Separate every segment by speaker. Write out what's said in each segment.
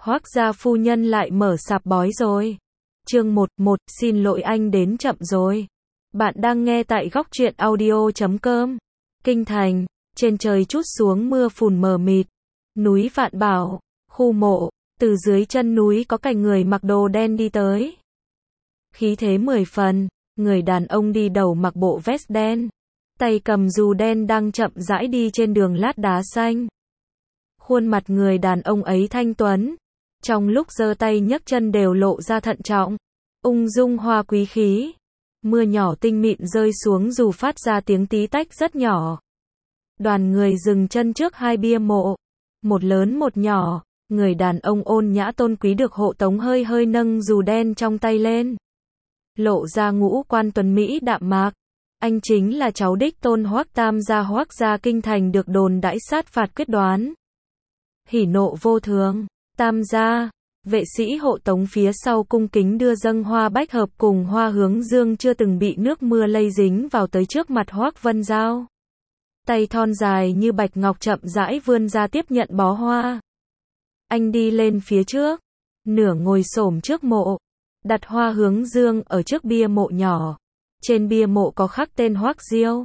Speaker 1: Hoác gia phu nhân lại mở sạp bói rồi. Chương 11, xin lỗi anh đến chậm rồi. Bạn đang nghe tại góc truyện audio.com. Kinh thành, trên trời trút xuống mưa phùn mờ mịt. Núi Vạn Bảo, khu mộ, từ dưới chân núi có cảnh người mặc đồ đen đi tới. Khí thế 10 phần, người đàn ông đi đầu mặc bộ vest đen, tay cầm dù đen đang chậm rãi đi trên đường lát đá xanh. Khuôn mặt người đàn ông ấy thanh tuấn, trong lúc giơ tay nhấc chân đều lộ ra thận trọng, ung dung hoa quý khí. Mưa nhỏ tinh mịn rơi xuống dù phát ra tiếng tí tách rất nhỏ. Đoàn người dừng chân trước hai bia mộ, một lớn một nhỏ. Người đàn ông ôn nhã tôn quý được hộ tống hơi hơi nâng dù đen trong tay lên, lộ ra ngũ quan tuấn mỹ đạm mạc. Anh chính là cháu đích tôn Hoác Tam gia, Hoác gia kinh thành được đồn đãi sát phạt quyết đoán, hỉ nộ vô thường. Tam gia, vệ sĩ hộ tống phía sau cung kính đưa dâng hoa bách hợp cùng hoa hướng dương chưa từng bị nước mưa lây dính vào tới trước mặt Hoác Vân Giao. Tay thon dài như bạch ngọc chậm rãi vươn ra tiếp nhận bó hoa. Anh đi lên phía trước, nửa ngồi xổm trước mộ, đặt hoa hướng dương ở trước bia mộ nhỏ. Trên bia mộ có khắc tên Hoác Diêu.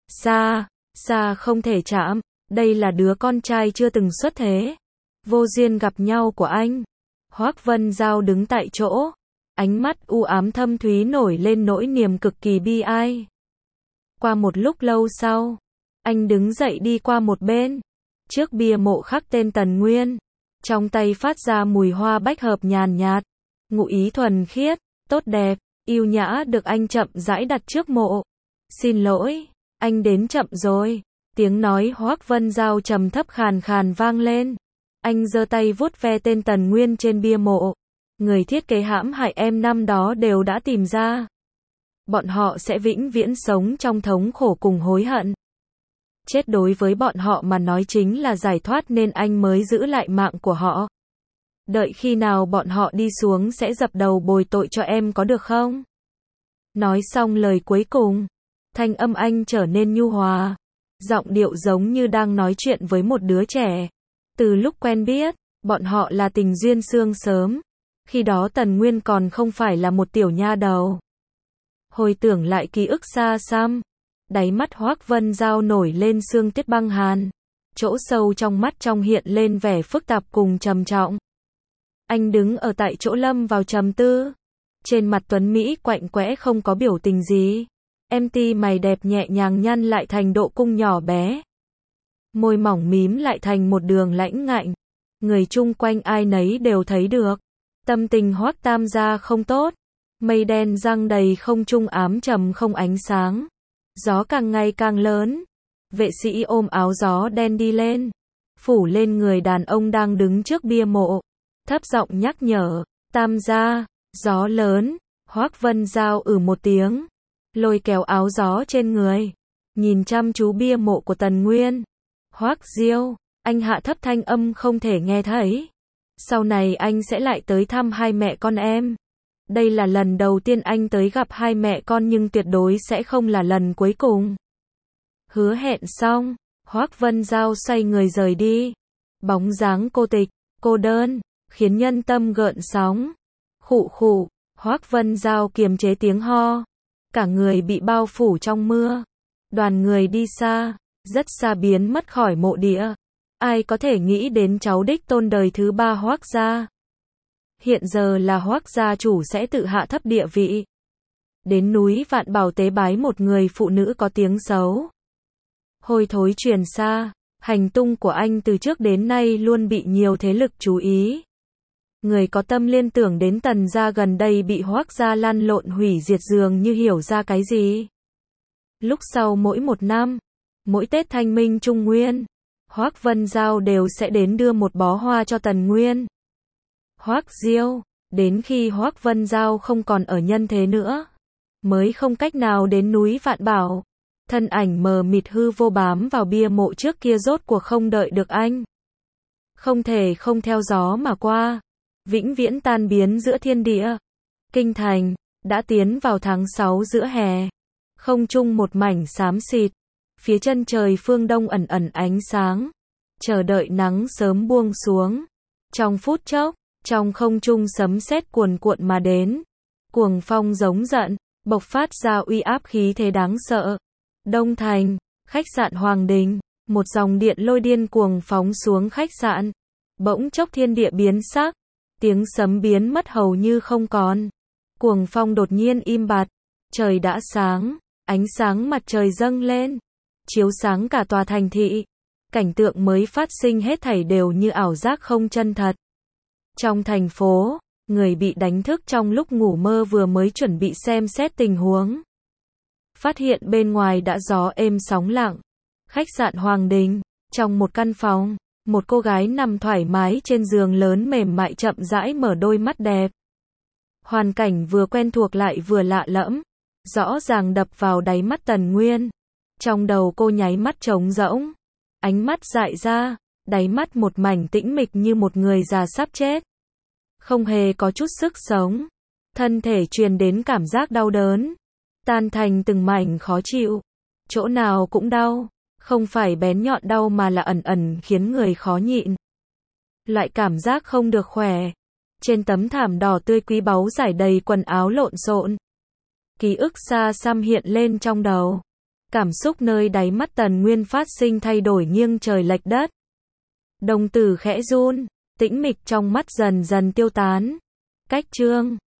Speaker 1: Xa, xa không thể chạm, đây là đứa con trai chưa từng xuất thế, vô duyên gặp nhau của anh. Hoác Vân Giao đứng tại chỗ, ánh mắt u ám thâm thúy nổi lên nỗi niềm cực kỳ bi ai. Qua một lúc lâu sau, anh đứng dậy đi qua một bên, trước bia mộ khắc tên Tần Nguyên, trong tay phát ra mùi hoa bách hợp nhàn nhạt, ngụ ý thuần khiết, tốt đẹp, yêu nhã được anh chậm rãi đặt trước mộ. Xin lỗi, anh đến chậm rồi. Tiếng nói Hoác Vân Giao trầm thấp khàn khàn vang lên. Anh giơ tay vuốt ve tên Tần Nguyên trên bia mộ. Người thiết kế hãm hại em năm đó đều đã tìm ra. Bọn họ sẽ vĩnh viễn sống trong thống khổ cùng hối hận. Chết đối với bọn họ mà nói chính là giải thoát nên anh mới giữ lại mạng của họ. Đợi khi nào bọn họ đi xuống sẽ dập đầu bồi tội cho em có được không? Nói xong lời cuối cùng, thanh âm anh trở nên nhu hòa, giọng điệu giống như đang nói chuyện với một đứa trẻ. Từ lúc quen biết, bọn họ là tình duyên xương sớm. Khi đó Tần Nguyên còn không phải là một tiểu nha đầu. Hồi tưởng lại ký ức xa xăm, đáy mắt Hoác Vân Giao nổi lên sương tiết băng hàn. Chỗ sâu trong mắt trong hiện lên vẻ phức tạp cùng trầm trọng. Anh đứng ở tại chỗ lâm vào trầm tư. Trên mặt tuấn Mỹ quạnh quẽ không có biểu tình gì. MT mày đẹp nhẹ nhàng nhăn lại thành độ cung nhỏ bé. Môi mỏng mím lại thành một đường lãnh ngạnh. Người chung quanh ai nấy đều thấy được. Tâm tình Hoác Tam gia không tốt. Mây đen giăng đầy không trung ám trầm không ánh sáng. Gió càng ngày càng lớn. Vệ sĩ ôm áo gió đen đi lên, phủ lên người đàn ông đang đứng trước bia mộ, thấp giọng nhắc nhở. Tam gia, gió lớn. Hoác Vân Giao một tiếng, lôi kéo áo gió trên người, nhìn chăm chú bia mộ của Tần Nguyên. Hoác Diêu, anh hạ thấp thanh âm không thể nghe thấy. Sau này anh sẽ lại tới thăm hai mẹ con em. Đây là lần đầu tiên anh tới gặp hai mẹ con nhưng tuyệt đối sẽ không là lần cuối cùng. Hứa hẹn xong, Hoác Vân Giao xoay người rời đi. Bóng dáng cô tịch, cô đơn, khiến nhân tâm gợn sóng. Khụ khụ, Hoác Vân Giao kiềm chế tiếng ho. Cả người bị bao phủ trong mưa. Đoàn người đi xa, rất xa biến mất khỏi mộ địa. Ai có thể nghĩ đến cháu đích tôn đời thứ ba Hoác gia. Hiện giờ là Hoác gia chủ sẽ tự hạ thấp địa vị. Đến núi Vạn Bảo tế bái một người phụ nữ có tiếng xấu. Hôi thối truyền xa, hành tung của anh từ trước đến nay luôn bị nhiều thế lực chú ý. Người có tâm liên tưởng đến Tần gia gần đây bị Hoác gia lăn lộn hủy diệt dường như hiểu ra cái gì. Lúc sau mỗi một năm, mỗi Tết Thanh Minh Trung Nguyên, Hoác Vân Giao đều sẽ đến đưa một bó hoa cho Tần Nguyên. Hoác Diêu, đến khi Hoác Vân Giao không còn ở nhân thế nữa, mới không cách nào đến núi Vạn Bảo. Thân ảnh mờ mịt hư vô bám vào bia mộ trước kia rốt cuộc không đợi được anh. Không thể không theo gió mà qua, vĩnh viễn tan biến giữa thiên địa. Kinh thành, đã tiến vào tháng 6 giữa hè. Không trung một mảnh xám xịt. Phía chân trời phương đông ẩn ẩn ánh sáng. Chờ đợi nắng sớm buông xuống. Trong phút chốc, Trong không trung sấm sét cuồn cuộn mà đến. Cuồng phong giống giận, bộc phát ra uy áp khí thế đáng sợ. Đông Thành, khách sạn Hoàng Đình, một dòng điện lôi điên cuồng phóng xuống khách sạn. Bỗng chốc thiên địa biến sắc, tiếng sấm biến mất hầu như không còn. Cuồng phong đột nhiên im bặt, trời đã sáng, ánh sáng mặt trời dâng lên, chiếu sáng cả tòa thành thị. Cảnh tượng mới phát sinh hết thảy đều như ảo giác không chân thật. Trong thành phố, người bị đánh thức trong lúc ngủ mơ vừa mới chuẩn bị xem xét tình huống. Phát hiện bên ngoài đã gió êm sóng lặng. Khách sạn Hoàng Đình, trong một căn phòng, một cô gái nằm thoải mái trên giường lớn mềm mại chậm rãi mở đôi mắt đẹp. Hoàn cảnh vừa quen thuộc lại vừa lạ lẫm, rõ ràng đập vào đáy mắt Tần Nguyên. Trong đầu cô nháy mắt trống rỗng, ánh mắt dại ra, đáy mắt một mảnh tĩnh mịch như một người già sắp chết. Không hề có chút sức sống, thân thể truyền đến cảm giác đau đớn, tan thành từng mảnh khó chịu, chỗ nào cũng đau, không phải bén nhọn đau mà là ẩn ẩn khiến người khó nhịn. Loại cảm giác không được khỏe. Trên tấm thảm đỏ tươi quý báu rải đầy quần áo lộn xộn. Ký ức xa xăm hiện lên trong đầu. Cảm xúc nơi đáy mắt Tần Nguyên phát sinh thay đổi nghiêng trời lệch đất. Đồng tử khẽ run, tĩnh mịch trong mắt dần dần tiêu tán. Cách chương